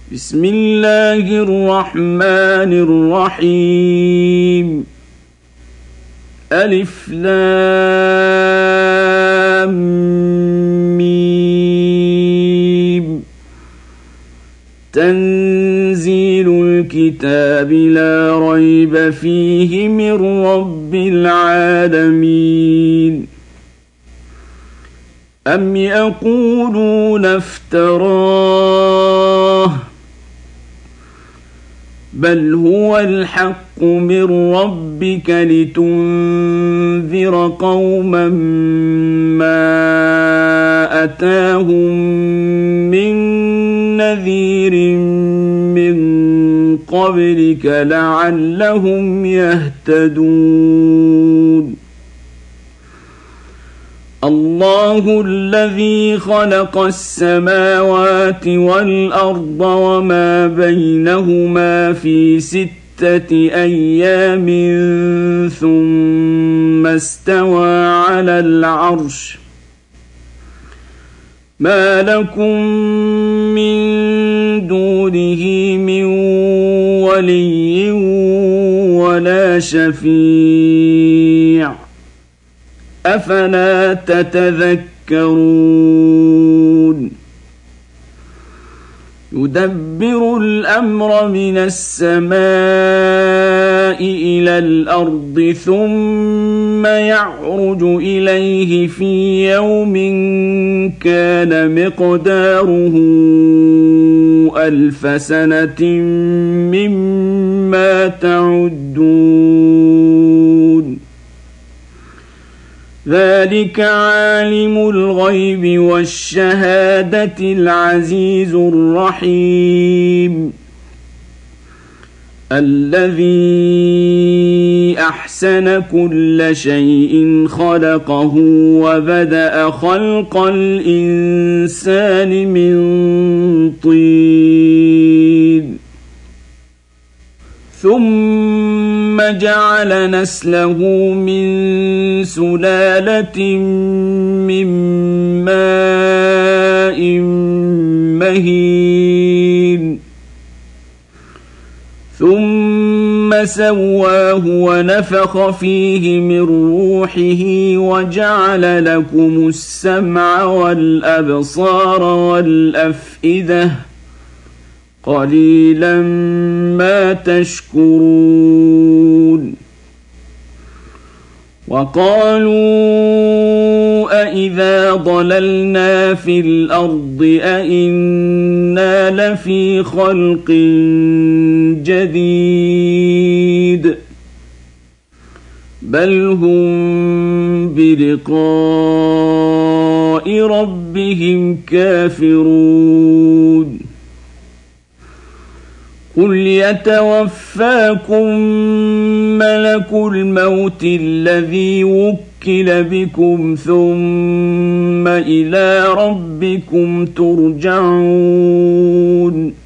بسم الله الرحمن الرحيم ألف لام ميم تنزيل الكتاب لا ريب فيه من رب العالمين أم يقولون افتراه بل هو الحق من ربك لتنذر قوما ما أتاهم من نذير من قبلك لعلهم يهتدون الله الذي خلق السماوات والأرض وما بينهما في 6 أيام ثم استوى على العرش ما لكم من دونه من ولي ولا شفيع أفلا تتذكرون يدبر الأمر من السماء إلى الأرض ثم يعرج إليه في يوم كان مقداره 1000 سنة مما تعدون ذلك عالم الغيب والشهادة العزيز الرحيم الذي أحسن كل شيء خلقه وبدأ خلق الإنسان من طين ثم جعل نسله من سلالة من ماء مهين ثم سواه ونفخ فيه من روحه وجعل لكم السمع والأبصار والأفئدة قليلا ما تشكرون وقالوا أإذا ضللنا في الأرض أإنا لفي خلق جديد بل هم بلقاء ربهم كافرون قل يتوفاكم ملك الموت الذي وكل بكم ثم إلى ربكم ترجعون